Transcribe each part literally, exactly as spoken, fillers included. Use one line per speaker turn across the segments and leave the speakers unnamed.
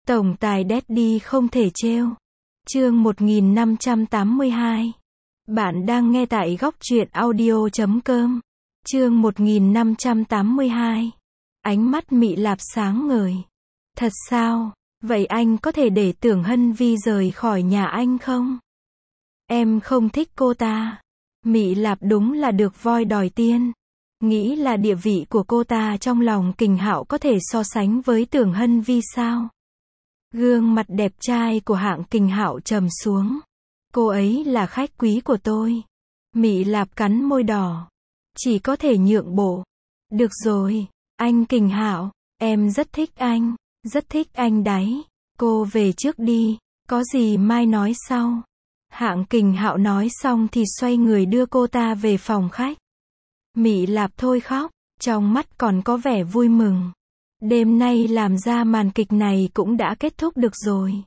Tổng tài Daddy không thể trêu. Chương một nghìn năm trăm tám mươi hai. Bạn đang nghe tại góc truyện audio chấm com. Chương một nghìn năm trăm tám mươi hai. Ánh mắt Mị Lạp sáng ngời. Thật sao? Vậy anh có thể để Tưởng Hân Vi rời khỏi nhà anh không? Em không thích cô ta. Mị Lạp đúng là được voi đòi tiên. Nghĩ là địa vị của cô ta trong lòng Kình Hạo có thể so sánh với Tưởng Hân Vi sao? Gương mặt đẹp trai của Hạng Kình Hạo trầm xuống. Cô ấy là khách quý của tôi. Mị Lạp cắn môi đỏ. Chỉ có thể nhượng bộ. Được rồi, anh Kình Hạo, em rất thích anh, rất thích anh đấy. Cô về trước đi, có gì mai nói sau. Hạng Kình Hạo nói xong thì xoay người đưa cô ta về phòng khách. Mị Lạp thôi khóc, trong mắt còn có vẻ vui mừng. Đêm nay làm ra màn kịch này cũng đã kết thúc được rồi.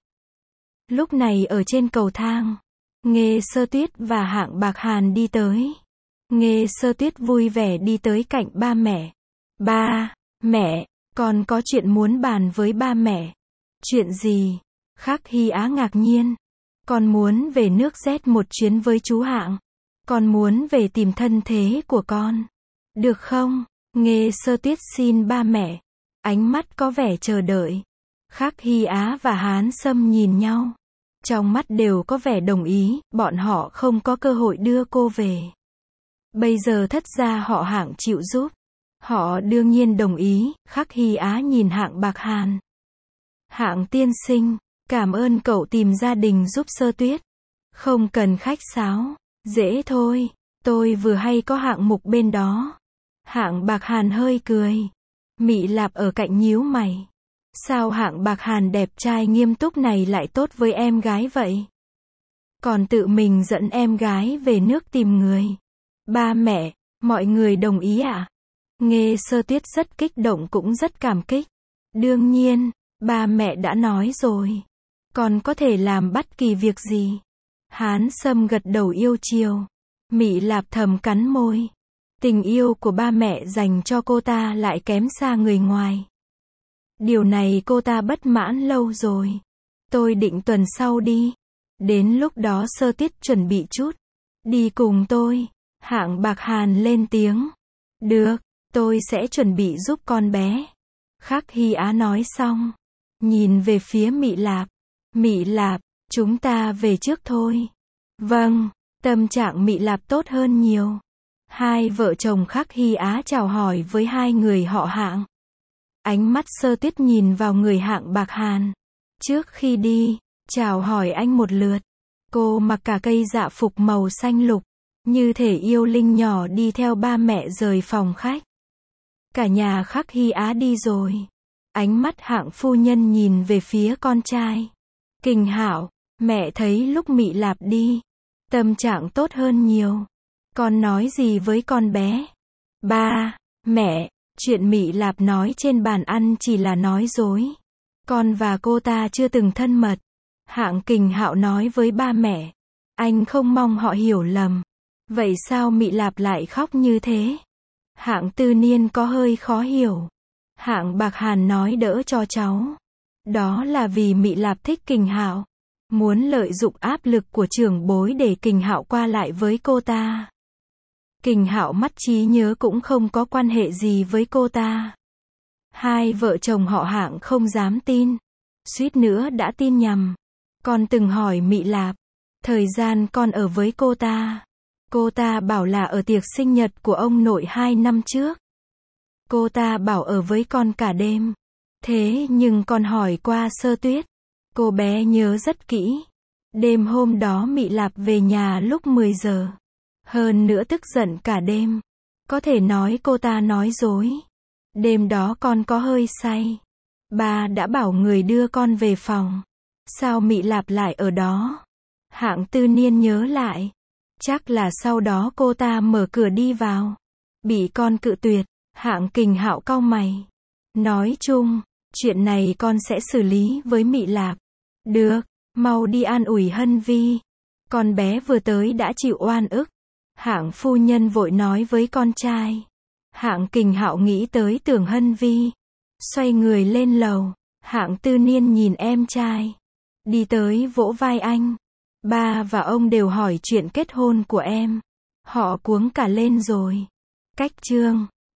Lúc này ở trên cầu thang, Nghê Sơ Tuyết và Hạng Bạc Hàn đi tới. Nghê Sơ Tuyết vui vẻ đi tới cạnh ba mẹ. Ba, mẹ, con có chuyện muốn bàn với ba mẹ. Chuyện gì? Khắc Hy Á ngạc nhiên. Con muốn về nước Z một chuyến với chú Hạng. Con muốn về tìm thân thế của con. Được không? Nghê Sơ Tuyết xin ba mẹ. Ánh mắt có vẻ chờ đợi. Khắc Hy Á và Hán Sâm nhìn nhau. Trong mắt đều có vẻ đồng ý, bọn họ không có cơ hội đưa cô về. Bây giờ thất gia họ Hạng chịu giúp. Họ đương nhiên đồng ý. Khắc Hy Á nhìn Hạng Bạc Hàn. Hạng tiên sinh, cảm ơn cậu tìm gia đình giúp Sơ Tuyết. Không cần khách sáo, dễ thôi, tôi vừa hay có hạng mục bên đó. Hạng Bạc Hàn hơi cười. Mị Lạp ở cạnh nhíu mày. Sao Hạng Bạc Hàn đẹp trai nghiêm túc này lại tốt với em gái vậy? Còn tự mình dẫn em gái về nước tìm người. Ba mẹ, mọi người đồng ý ạ? À? Nghê Sơ Tuyết rất kích động cũng rất cảm kích. Đương nhiên, ba mẹ đã nói rồi. Còn có thể làm bất kỳ việc gì. Hán Sâm gật đầu yêu chiều. Mị Lạp thầm cắn môi. Tình yêu của ba mẹ dành cho cô ta lại kém xa người ngoài. Điều này cô ta bất mãn lâu rồi. Tôi định tuần sau đi. Đến lúc đó Sơ Tuyết chuẩn bị chút. Đi cùng tôi. Hạng Bạc Hàn lên tiếng. Được, tôi sẽ chuẩn bị giúp con bé. Khắc Hy Á nói xong. Nhìn về phía Mị Lạp. Mị Lạp, chúng ta về trước thôi. Vâng, tâm trạng Mị Lạp tốt hơn nhiều. Hai vợ chồng Khắc Hy Á chào hỏi với hai người họ Hạng. Ánh mắt Sơ Tuyết nhìn vào người Hạng Bạc Hàn. Trước khi đi, chào hỏi anh một lượt. Cô mặc cả cây dạ phục màu xanh lục, như thể yêu linh nhỏ đi theo ba mẹ rời phòng khách. Cả nhà Khắc Hy Á đi rồi. Ánh mắt Hạng phu nhân nhìn về phía con trai. Kình Hạo, mẹ thấy lúc Mị Lạp đi, tâm trạng tốt hơn nhiều. Con nói gì với con bé? Ba, mẹ, chuyện Mị Lạp nói trên bàn ăn chỉ là nói dối. Con và cô ta chưa từng thân mật. Hạng Kình Hạo nói với ba mẹ. Anh không mong họ hiểu lầm. Vậy sao Mị Lạp lại khóc như thế? Hạng Tư Niên có hơi khó hiểu. Hạng Bạc Hàn nói đỡ cho cháu. Đó là vì Mị Lạp thích Kình Hạo. Muốn lợi dụng áp lực của trưởng bối để Kình Hạo qua lại với cô ta. Kình Hạo mất trí nhớ cũng không có quan hệ gì với cô ta. Hai vợ chồng họ Hạng không dám tin. Suýt nữa đã tin nhầm. Con từng hỏi Mị Lạp. Thời gian con ở với cô ta. Cô ta bảo là ở tiệc sinh nhật của ông nội hai năm trước. Cô ta bảo ở với con cả đêm. Thế nhưng con hỏi qua Sơ Tuyết. Cô bé nhớ rất kỹ. Đêm hôm đó Mị Lạp về nhà lúc mười giờ. Hơn nữa tức giận cả đêm. Có thể nói cô ta nói dối. Đêm đó con có hơi say. Ba đã bảo người đưa con về phòng. Sao Mị Lạp lại ở đó? Hạng Tư Niên nhớ lại. Chắc là sau đó cô ta mở cửa đi vào. Bị con cự tuyệt. Hạng Kình Hạo cau mày. Nói chung, chuyện này con sẽ xử lý với Mị Lạp. Được, mau đi an ủi Hân Vi. Con bé vừa tới đã chịu oan ức. Hạng phu nhân vội nói với con trai. Hạng Kình Hạo nghĩ tới Tưởng Hân Vi. Xoay người lên lầu. Hạng Tư Niên nhìn em trai. Đi tới vỗ vai anh. Ba và ông đều hỏi chuyện kết hôn của em. Họ cuống cả lên rồi. Cách chương